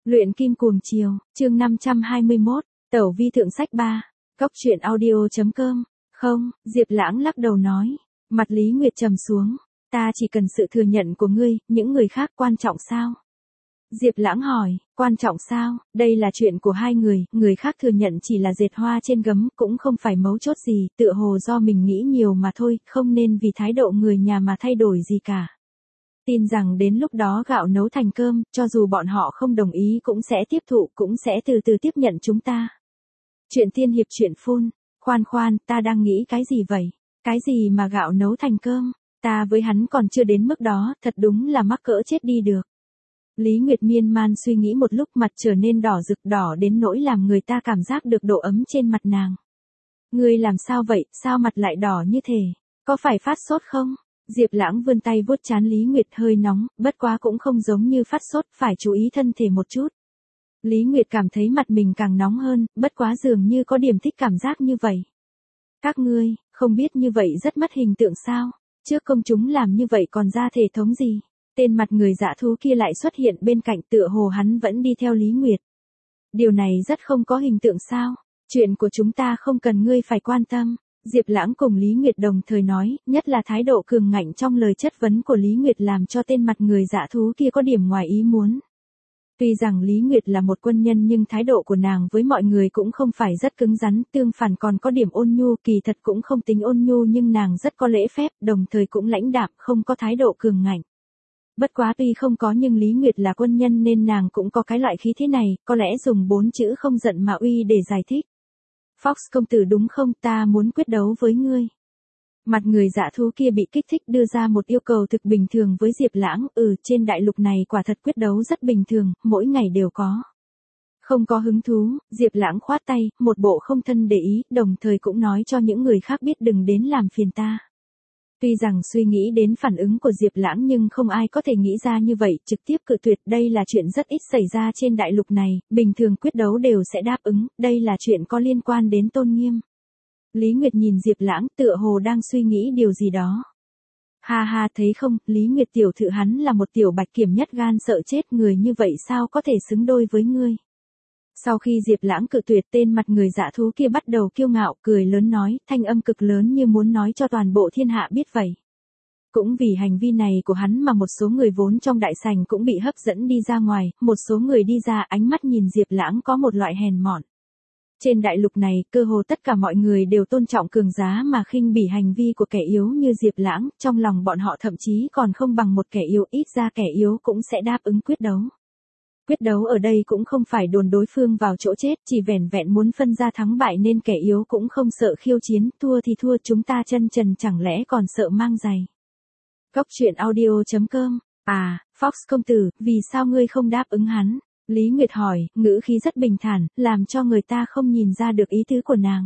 Luyện kim cuồng chiều, chương 521, Tẩu vi thượng sách 3, Góc truyện audio.com. Không, Diệp Lãng lắc đầu nói. Mặt Lý Nguyệt trầm xuống. Ta chỉ cần sự thừa nhận của ngươi, những người khác quan trọng sao? Diệp Lãng hỏi, quan trọng sao? Đây là chuyện của hai người khác thừa nhận chỉ là dệt hoa trên gấm, cũng không phải mấu chốt gì, tựa hồ do mình nghĩ nhiều mà thôi, không nên vì thái độ người nhà mà thay đổi gì cả. Tin rằng đến lúc đó gạo nấu thành cơm, cho dù bọn họ không đồng ý cũng sẽ tiếp thụ, cũng sẽ từ từ tiếp nhận chúng ta. Chuyện tiên hiệp chuyện phun, khoan, ta đang nghĩ cái gì vậy? Cái gì mà gạo nấu thành cơm? Ta với hắn còn chưa đến mức đó, thật đúng là mắc cỡ chết đi được. Lý Nguyệt miên man suy nghĩ một lúc, mặt trở nên đỏ rực, đỏ đến nỗi làm người ta cảm giác được độ ấm trên mặt nàng. Ngươi làm sao vậy, sao mặt lại đỏ như thế? Có phải phát sốt không? Diệp Lãng vươn tay vuốt trán Lý Nguyệt, hơi nóng, bất quá cũng không giống như phát sốt, phải chú ý thân thể một chút. Lý Nguyệt cảm thấy mặt mình càng nóng hơn, bất quá dường như có điểm thích cảm giác như vậy. Các ngươi, không biết như vậy rất mất hình tượng sao? Trước công chúng làm như vậy còn ra thể thống gì? Tên mặt người dã thú kia lại xuất hiện bên cạnh, tựa hồ hắn vẫn đi theo Lý Nguyệt. Điều này rất không có hình tượng sao? Chuyện của chúng ta không cần ngươi phải quan tâm. Diệp Lãng cùng Lý Nguyệt đồng thời nói, nhất là thái độ cường ngạnh trong lời chất vấn của Lý Nguyệt làm cho tên mặt người dã thú kia có điểm ngoài ý muốn. Tuy rằng Lý Nguyệt là một quân nhân nhưng thái độ của nàng với mọi người cũng không phải rất cứng rắn, tương phản còn có điểm ôn nhu, kỳ thật cũng không tính ôn nhu nhưng nàng rất có lễ phép, đồng thời cũng lãnh đạm, không có thái độ cường ngạnh. Bất quá tuy không có nhưng Lý Nguyệt là quân nhân nên nàng cũng có cái loại khí thế này, có lẽ dùng 4 chữ không giận mà uy để giải thích. Fox công tử đúng không, ta muốn quyết đấu với ngươi. Mặt người dã thú kia bị kích thích đưa ra một yêu cầu thực bình thường với Diệp Lãng, trên đại lục này quả thật quyết đấu rất bình thường, mỗi ngày đều có. Không có hứng thú, Diệp Lãng khoát tay, một bộ không thân để ý, đồng thời cũng nói cho những người khác biết đừng đến làm phiền ta. Tuy rằng suy nghĩ đến phản ứng của Diệp Lãng nhưng không ai có thể nghĩ ra như vậy, trực tiếp cự tuyệt, đây là chuyện rất ít xảy ra trên đại lục này, bình thường quyết đấu đều sẽ đáp ứng, đây là chuyện có liên quan đến tôn nghiêm. Lý Nguyệt nhìn Diệp Lãng tựa hồ đang suy nghĩ điều gì đó. Ha thấy không, Lý Nguyệt tiểu thư hắn là một tiểu bạch kiểm nhất gan sợ chết, người như vậy sao có thể xứng đôi với ngươi. Sau khi Diệp Lãng cự tuyệt, tên mặt người dã thú kia bắt đầu kiêu ngạo, cười lớn nói, thanh âm cực lớn như muốn nói cho toàn bộ thiên hạ biết vậy. Cũng vì hành vi này của hắn mà một số người vốn trong đại sảnh cũng bị hấp dẫn đi ra ngoài, một số người đi ra ánh mắt nhìn Diệp Lãng có một loại hèn mọn. Trên đại lục này, cơ hồ tất cả mọi người đều tôn trọng cường giá mà khinh bỉ hành vi của kẻ yếu như Diệp Lãng, trong lòng bọn họ thậm chí còn không bằng một kẻ yếu, ít ra kẻ yếu cũng sẽ đáp ứng quyết đấu. Quyết đấu ở đây cũng không phải đồn đối phương vào chỗ chết, chỉ vẻn vẹn muốn phân ra thắng bại nên kẻ yếu cũng không sợ khiêu chiến, thua thì thua, chúng ta chân trần chẳng lẽ còn sợ mang giày. Góc truyện audio.com. Fox công tử, vì sao ngươi không đáp ứng hắn? Lý Nguyệt hỏi, ngữ khí rất bình thản, làm cho người ta không nhìn ra được ý tứ của nàng.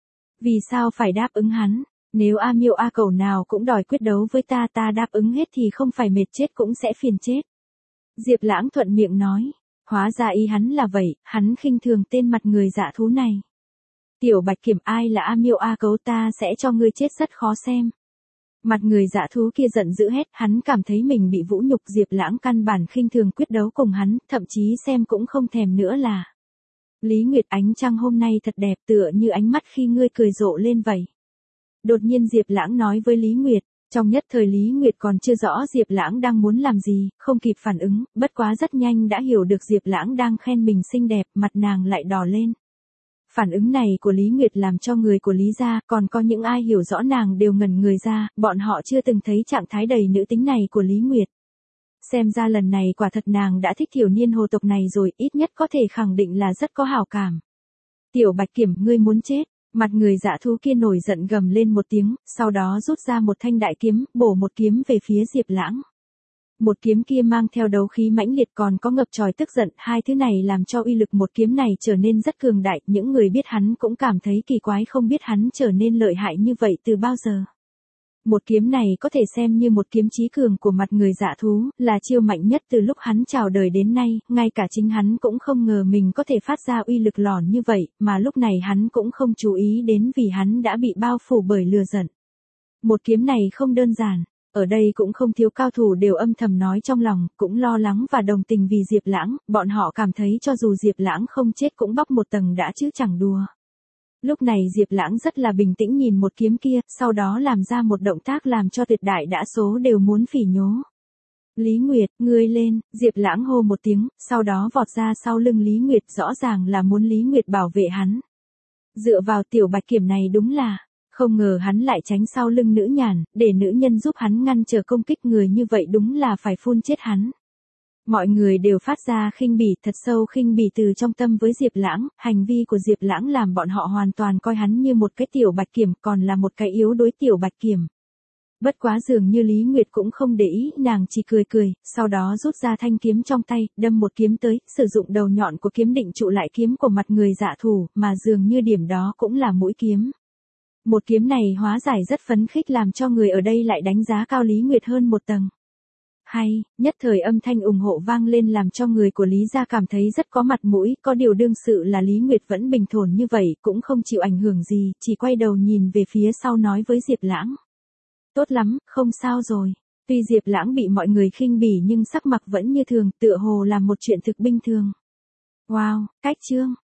Vì sao phải đáp ứng hắn? Nếu A Miêu A Cẩu nào cũng đòi quyết đấu với ta, ta đáp ứng hết thì không phải mệt chết cũng sẽ phiền chết. Diệp Lãng thuận miệng nói, hóa ra ý hắn là vậy, hắn khinh thường tên mặt người dã thú này. Tiểu bạch kiểm, ai là A Miêu A Cẩu, ta sẽ cho ngươi chết rất khó xem. Mặt người dã thú kia giận dữ hét, hắn cảm thấy mình bị vũ nhục, Diệp Lãng căn bản khinh thường quyết đấu cùng hắn, thậm chí xem cũng không thèm nữa là. Lý Nguyệt, ánh trăng hôm nay thật đẹp, tựa như ánh mắt khi ngươi cười rộ lên vậy. Đột nhiên Diệp Lãng nói với Lý Nguyệt, trong nhất thời Lý Nguyệt còn chưa rõ Diệp Lãng đang muốn làm gì, không kịp phản ứng, bất quá rất nhanh đã hiểu được Diệp Lãng đang khen mình xinh đẹp, mặt nàng lại đỏ lên. Phản ứng này của Lý Nguyệt làm cho người của Lý gia, còn có những ai hiểu rõ nàng đều ngẩn người ra, bọn họ chưa từng thấy trạng thái đầy nữ tính này của Lý Nguyệt. Xem ra lần này quả thật nàng đã thích thiểu niên hồ tộc này rồi, ít nhất có thể khẳng định là rất có hảo cảm. Tiểu bạch kiểm, ngươi muốn chết. Mặt người dã thú kia nổi giận gầm lên một tiếng, sau đó rút ra một thanh đại kiếm, bổ một kiếm về phía Diệp Lãng. Một kiếm kia mang theo đấu khí mãnh liệt còn có ngập tròi tức giận, hai thứ này làm cho uy lực một kiếm này trở nên rất cường đại, những người biết hắn cũng cảm thấy kỳ quái, không biết hắn trở nên lợi hại như vậy từ bao giờ. Một kiếm này có thể xem như một kiếm chí cường của mặt người dã thú, là chiêu mạnh nhất từ lúc hắn chào đời đến nay, ngay cả chính hắn cũng không ngờ mình có thể phát ra uy lực lỏn như vậy, mà lúc này hắn cũng không chú ý đến vì hắn đã bị bao phủ bởi lửa giận. Một kiếm này không đơn giản. Ở đây cũng không thiếu cao thủ đều âm thầm nói trong lòng, cũng lo lắng và đồng tình vì Diệp Lãng, bọn họ cảm thấy cho dù Diệp Lãng không chết cũng bóc một tầng đã chứ chẳng đùa. Lúc này Diệp Lãng rất là bình tĩnh nhìn một kiếm kia, sau đó làm ra một động tác làm cho tuyệt đại đa số đều muốn phỉ nhố. Lý Nguyệt, ngươi lên, Diệp Lãng hô một tiếng, sau đó vọt ra sau lưng Lý Nguyệt, rõ ràng là muốn Lý Nguyệt bảo vệ hắn. Dựa vào tiểu bạch kiểm này đúng là, không ngờ hắn lại tránh sau lưng nữ nhàn, để nữ nhân giúp hắn ngăn trở công kích người như vậy đúng là phải phun chết hắn. Mọi người đều phát ra khinh bỉ, thật sâu khinh bỉ từ trong tâm với Diệp Lãng, hành vi của Diệp Lãng làm bọn họ hoàn toàn coi hắn như một cái tiểu bạch kiểm, còn là một cái yếu đối tiểu bạch kiểm. Bất quá dường như Lý Nguyệt cũng không để ý, nàng chỉ cười cười, sau đó rút ra thanh kiếm trong tay, đâm một kiếm tới, sử dụng đầu nhọn của kiếm định trụ lại kiếm của mặt người dạ thủ, mà dường như điểm đó cũng là mũi kiếm. Một kiếm này hóa giải rất phấn khích làm cho người ở đây lại đánh giá cao Lý Nguyệt hơn một tầng. Hay, nhất thời âm thanh ủng hộ vang lên làm cho người của Lý gia cảm thấy rất có mặt mũi, có điều đương sự là Lý Nguyệt vẫn bình thản như vậy, cũng không chịu ảnh hưởng gì, chỉ quay đầu nhìn về phía sau nói với Diệp Lãng. Tốt lắm, không sao rồi. Tuy Diệp Lãng bị mọi người khinh bỉ nhưng sắc mặt vẫn như thường, tựa hồ làm một chuyện thực bình thường. Wow, cách chương,